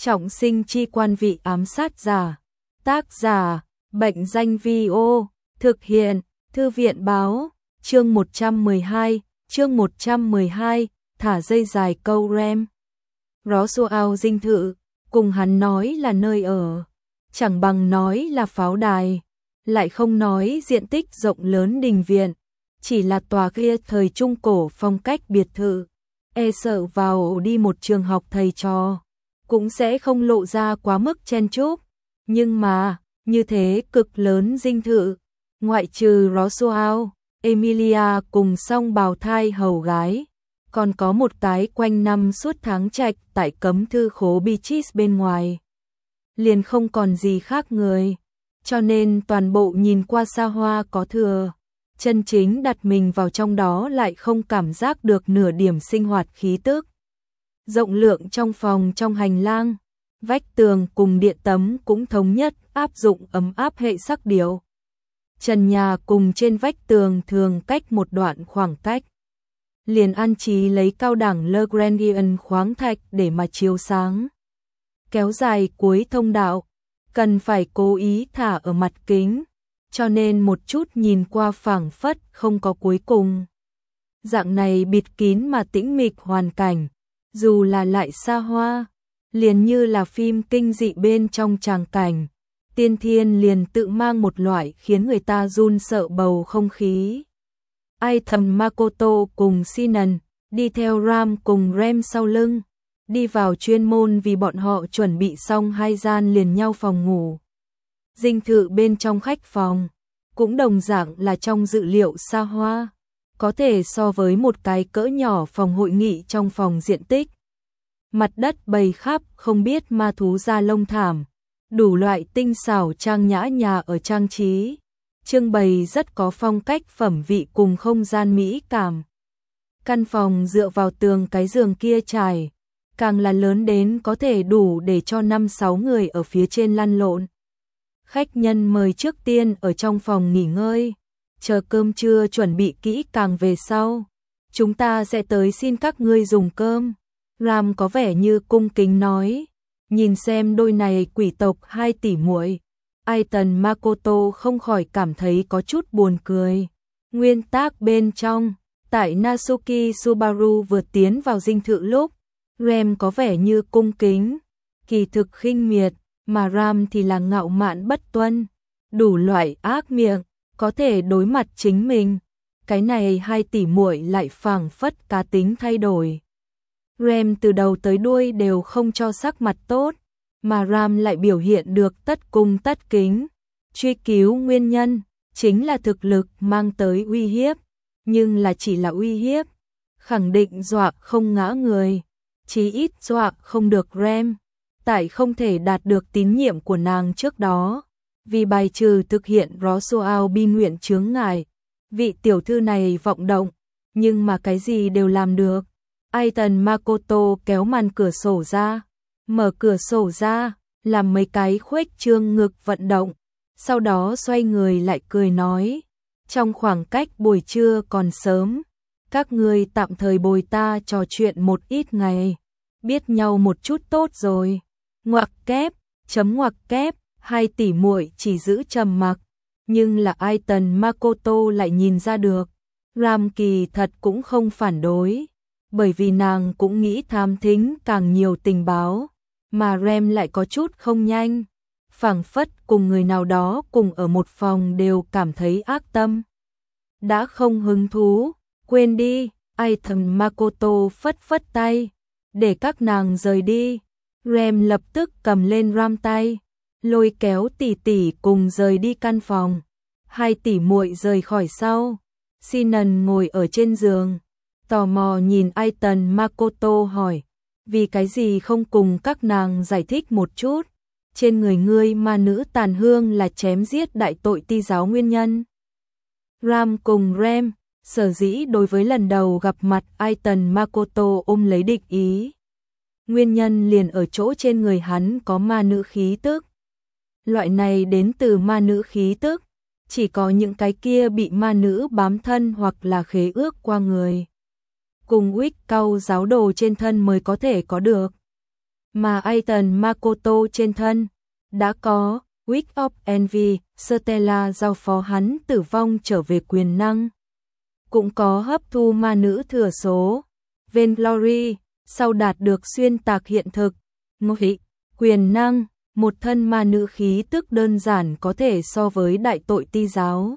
Trọng sinh chi quan vị ám sát giả. Tác giả, Bệnh danh Vi-ô. Thực hiện, Thư viện báo. Chương 112, thả dây dài câu rem. Roswell dinh thự, cùng hắn nói là nơi ở, chẳng bằng nói là pháo đài, lại không nói diện tích rộng lớn đình viện, chỉ là tòa kia thời trung cổ phong cách biệt thự, sợ vào đi một trường học thầy trò, cũng sẽ không lộ ra quá mức chen chúc, nhưng mà, như thế cực lớn dinh thự, ngoại trừ Roswell, Emilia cùng song bào thai hầu gái, còn có một cái quanh năm suốt tháng trạch tại cấm thư khố Beaches bên ngoài. Liền không còn gì khác người, cho nên toàn bộ nhìn qua xa hoa có thừa, chân chính đặt mình vào trong đó lại không cảm giác được nửa điểm sinh hoạt khí tức. Rộng lượng trong phòng trong hành lang, vách tường cùng điện tấm cũng thống nhất áp dụng ấm áp hệ sắc điệu. Trần nhà cùng trên vách tường thường cách một đoạn khoảng cách. Liền an trí lấy cao đẳng Le Grandian khoáng thạch để mà chiếu sáng. Kéo dài cuối thông đạo, cần phải cố ý thả ở mặt kính, cho nên một chút nhìn qua phảng phất không có cuối cùng. Dạng này bịt kín mà tĩnh mịch hoàn cảnh, dù là lại xa hoa, liền như là phim kinh dị bên trong tràng cảnh, tiên thiên liền tự mang một loại khiến người ta run sợ bầu không khí. Ai thầm Makoto cùng Sinan, đi theo Ram cùng Rem sau lưng, đi vào chuyên môn vì bọn họ chuẩn bị xong hai gian liền nhau phòng ngủ. Dinh thự bên trong khách phòng, cũng đồng dạng là trong dự liệu xa hoa, có thể so với một cái cỡ nhỏ phòng hội nghị trong phòng diện tích. Mặt đất bày khắp không biết ma thú da lông thảm, đủ loại tinh xảo trang nhã nhà ở trang trí. Trưng bày rất có phong cách phẩm vị cùng không gian mỹ cảm. Căn phòng dựa vào tường cái giường kia trải, càng là lớn đến có thể đủ để cho 5-6 người ở phía trên lăn lộn. Khách nhân mời trước tiên ở trong phòng nghỉ ngơi, chờ cơm trưa chuẩn bị kỹ càng về sau. Chúng ta sẽ tới xin các ngươi dùng cơm. Ram có vẻ như cung kính nói, nhìn xem đôi này quỷ tộc 2 tỷ muội. Aiton Makoto không khỏi cảm thấy có chút buồn cười. Nguyên tác bên trong, tại Natsuki Subaru vừa tiến vào dinh thự lúc, Rem có vẻ như cung kính, kỳ thực khinh miệt, mà Ram thì là ngạo mạn bất tuân, đủ loại ác miệng, có thể đối mặt chính mình. Cái này 2 tỷ muội lại phảng phất cá tính thay đổi. Rem từ đầu tới đuôi đều không cho sắc mặt tốt, mà Ram lại biểu hiện được tất cung tất kính. Truy cứu nguyên nhân, chính là thực lực mang tới uy hiếp, nhưng là chỉ là uy hiếp, khẳng định dọa không ngã người, chí ít dọa không được Rem, tại không thể đạt được tín nhiệm của nàng trước đó, vì bài trừ thực hiện Roswell bi nguyện chướng ngại, vị tiểu thư này vọng động, nhưng mà cái gì đều làm được. Aiton Makoto kéo màn cửa sổ ra, mở cửa sổ ra, làm mấy cái khuếch trương ngực vận động, sau đó xoay người lại cười nói, trong khoảng cách buổi trưa còn sớm, các ngươi tạm thời bồi ta trò chuyện một ít ngày, biết nhau một chút tốt rồi. Ngoặc kép, chấm ngoặc kép, 2 tỷ muội chỉ giữ trầm mặc, nhưng là Aiton Makoto lại nhìn ra được, Ram kỳ thật cũng không phản đối, bởi vì nàng cũng nghĩ tham thính càng nhiều tình báo. Mà Rem lại có chút không nhanh, phảng phất cùng người nào đó cùng ở một phòng đều cảm thấy ác tâm. Đã không hứng thú, quên đi, Aiton Makoto phất phất tay, để các nàng rời đi. Rem lập tức cầm lên Ram tay, lôi kéo tỷ tỷ cùng rời đi căn phòng. 2 tỷ muội rời khỏi sau, Sinan ngồi ở trên giường, tò mò nhìn Aiton Makoto hỏi, vì cái gì không cùng các nàng giải thích một chút, trên người ngươi ma nữ tàn hương là chém giết đại tội ti giáo nguyên nhân. Ram cùng Rem, sở dĩ đối với lần đầu gặp mặt Aiton Makoto ôm lấy địch ý. Nguyên nhân liền ở chỗ trên người hắn có ma nữ khí tức. Loại này đến từ ma nữ khí tức, chỉ có những cái kia bị ma nữ bám thân hoặc là khế ước qua người, cùng Wick cao giáo đồ trên thân mới có thể có được. mà Aiton Makoto trên thân đã có Wig of Envy, Stella giao phó hắn tử vong trở về quyền năng. Cũng có hấp thu ma nữ thừa số, Vainglory, sau đạt được xuyên tạc hiện thực, ngụy, quyền năng, một thân ma nữ khí tức đơn giản có thể so với đại tội ti giáo.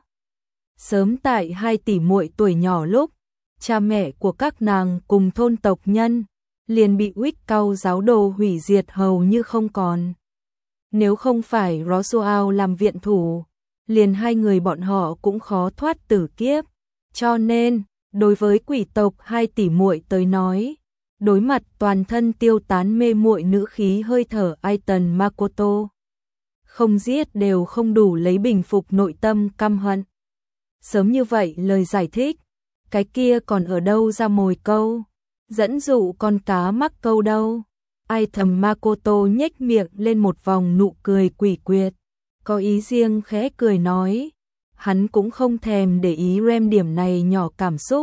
Sớm tại 2 tỷ muội tuổi nhỏ lúc, cha mẹ của các nàng cùng thôn tộc nhân liền bị Wig Cao giáo đồ hủy diệt hầu như không còn. Nếu không phải Roswell làm viện thủ, liền 2 người bọn họ cũng khó thoát tử kiếp. Cho nên, đối với quỷ tộc 2 tỷ muội tới nói, đối mặt toàn thân tiêu tán mê muội nữ khí hơi thở Aiton Makoto, không giết đều không đủ lấy bình phục nội tâm căm hận. Sớm như vậy lời giải thích, cái kia còn ở đâu ra mồi câu, dẫn dụ con cá mắc câu đâu. Aiton Makoto nhếch miệng lên một vòng nụ cười quỷ quyệt, có ý riêng khẽ cười nói, hắn cũng không thèm để ý rem điểm này nhỏ cảm xúc.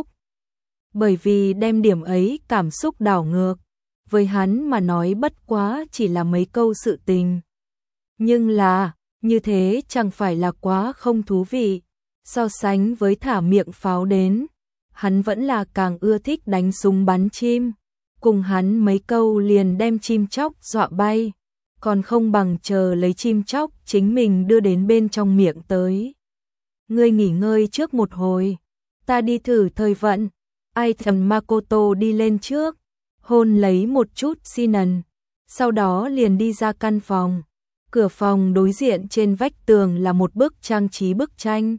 Bởi vì đem điểm ấy cảm xúc đảo ngược, với hắn mà nói bất quá chỉ là mấy câu sự tình. Nhưng là, như thế chẳng phải là quá không thú vị, so sánh với thả miệng pháo đến, hắn vẫn là càng ưa thích đánh súng bắn chim, cùng hắn mấy câu liền đem chim chóc dọa bay, còn không bằng chờ lấy chim chóc chính mình đưa đến bên trong miệng tới. Ngươi nghỉ ngơi trước một hồi, ta đi thử thời vận. Aiton Makoto đi lên trước, hôn lấy một chút Sinan, sau đó liền đi ra căn phòng. Cửa phòng đối diện trên vách tường là một bức trang trí bức tranh.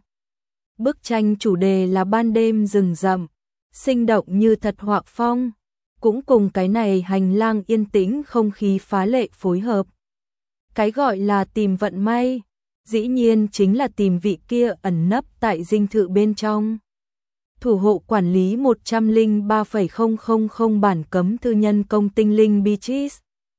Bức tranh chủ đề là ban đêm rừng rậm, sinh động như thật họa phong, cũng cùng cái này hành lang yên tĩnh không khí phá lệ phối hợp. Cái gọi là tìm vận may, dĩ nhiên chính là tìm vị kia ẩn nấp tại dinh thự bên trong. Thủ hộ quản lý 103,000 bản cấm thư nhân công tinh linh Beaches.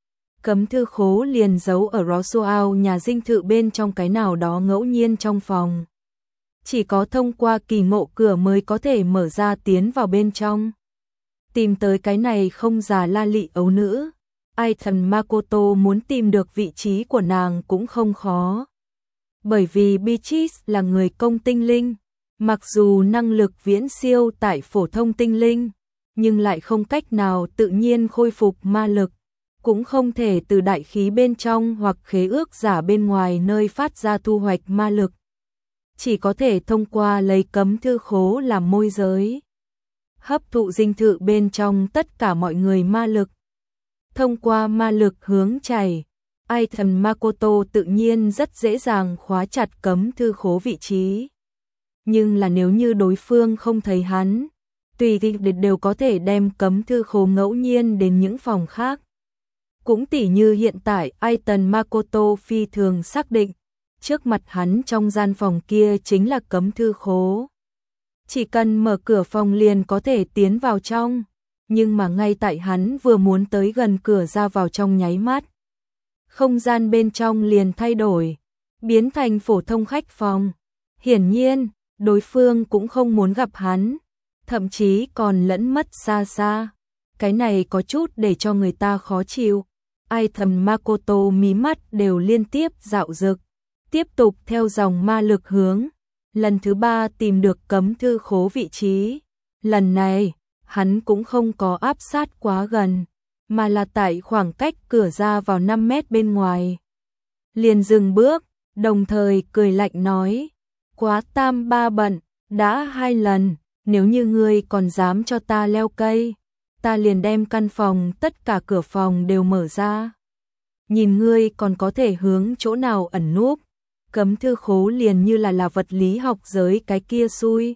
Cấm thư khố liền giấu ở Roswell nhà dinh thự bên trong cái nào đó ngẫu nhiên trong phòng. Chỉ có thông qua kỳ ngộ cửa mới có thể mở ra tiến vào bên trong. Tìm tới cái này không già la lị ấu nữ, Aiton Makoto muốn tìm được vị trí của nàng cũng không khó. Bởi vì Beaches là người công tinh linh. Mặc dù năng lực viễn siêu tại phổ thông tinh linh, nhưng lại không cách nào tự nhiên khôi phục ma lực, cũng không thể từ đại khí bên trong hoặc khế ước giả bên ngoài nơi phát ra thu hoạch ma lực. Chỉ có thể thông qua lấy cấm thư khố làm môi giới, hấp thụ dinh thự bên trong tất cả mọi người ma lực. Thông qua ma lực hướng chảy, Aiton Makoto tự nhiên rất dễ dàng khóa chặt cấm thư khố vị trí. Nhưng là nếu như đối phương không thấy hắn, tùy tiện đều có thể đem cấm thư khố ngẫu nhiên đến những phòng khác. Cũng tỉ như hiện tại Aiton Makoto phi thường xác định, trước mặt hắn trong gian phòng kia chính là cấm thư khố. Chỉ cần mở cửa phòng liền có thể tiến vào trong, nhưng mà ngay tại hắn vừa muốn tới gần cửa ra vào trong nháy mắt, không gian bên trong liền thay đổi, biến thành phổ thông khách phòng. Hiển nhiên, đối phương cũng không muốn gặp hắn, thậm chí còn lẫn mất xa xa. Cái này có chút để cho người ta khó chịu. Aiton Makoto mí mắt đều liên tiếp dạo dực, tiếp tục theo dòng ma lực hướng. Lần thứ 3 tìm được cấm thư khố vị trí. Lần này, hắn cũng không có áp sát quá gần, mà là tại khoảng cách cửa ra vào 5 mét bên ngoài. Liền dừng bước, đồng thời cười lạnh nói, quá tam ba bận, đã 2 lần, nếu như ngươi còn dám cho ta leo cây, ta liền đem căn phòng tất cả cửa phòng đều mở ra. Nhìn ngươi còn có thể hướng chỗ nào ẩn núp, cấm thư khố liền như là vật lý học giới cái kia xui.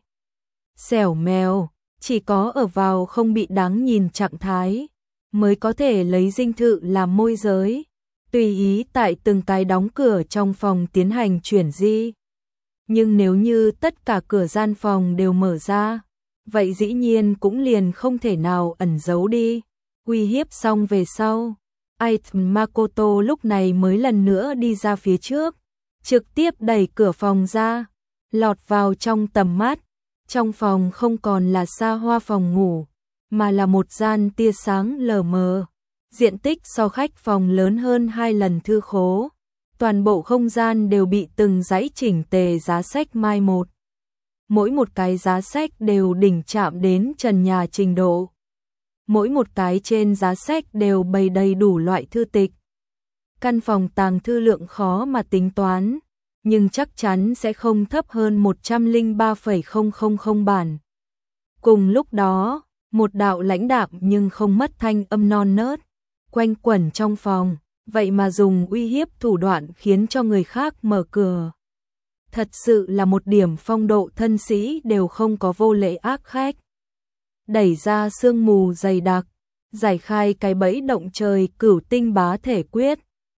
Xẻo mèo, chỉ có ở vào không bị đáng nhìn trạng thái, mới có thể lấy dinh thự làm môi giới, tùy ý tại từng cái đóng cửa trong phòng tiến hành chuyển di. Nhưng nếu như tất cả cửa gian phòng đều mở ra, vậy dĩ nhiên cũng liền không thể nào ẩn giấu đi. Uy hiếp xong về sau, Aiton Makoto lúc này mới lần nữa đi ra phía trước, trực tiếp đẩy cửa phòng ra, lọt vào trong tầm mắt. Trong phòng không còn là xa hoa phòng ngủ, mà là một gian tia sáng lờ mờ, diện tích so khách phòng lớn hơn 2 lần thư khố. Toàn bộ không gian đều bị từng dãy chỉnh tề giá sách mai một. Mỗi một cái giá sách đều đỉnh chạm đến trần nhà trình độ. Mỗi một cái trên giá sách đều bày đầy đủ loại thư tịch. Căn phòng tàng thư lượng khó mà tính toán, nhưng chắc chắn sẽ không thấp hơn 103,000 bản. Cùng lúc đó, một đạo lãnh đạm nhưng không mất thanh âm non nớt, quanh quẩn trong phòng, vậy mà dùng uy hiếp thủ đoạn khiến cho người khác mở cửa. Thật sự là một điểm phong độ thân sĩ đều không có, vô lễ ác khách. Đẩy ra sương mù dày đặc, giải khai cái bẫy động trời cửu tinh bá thể quyết,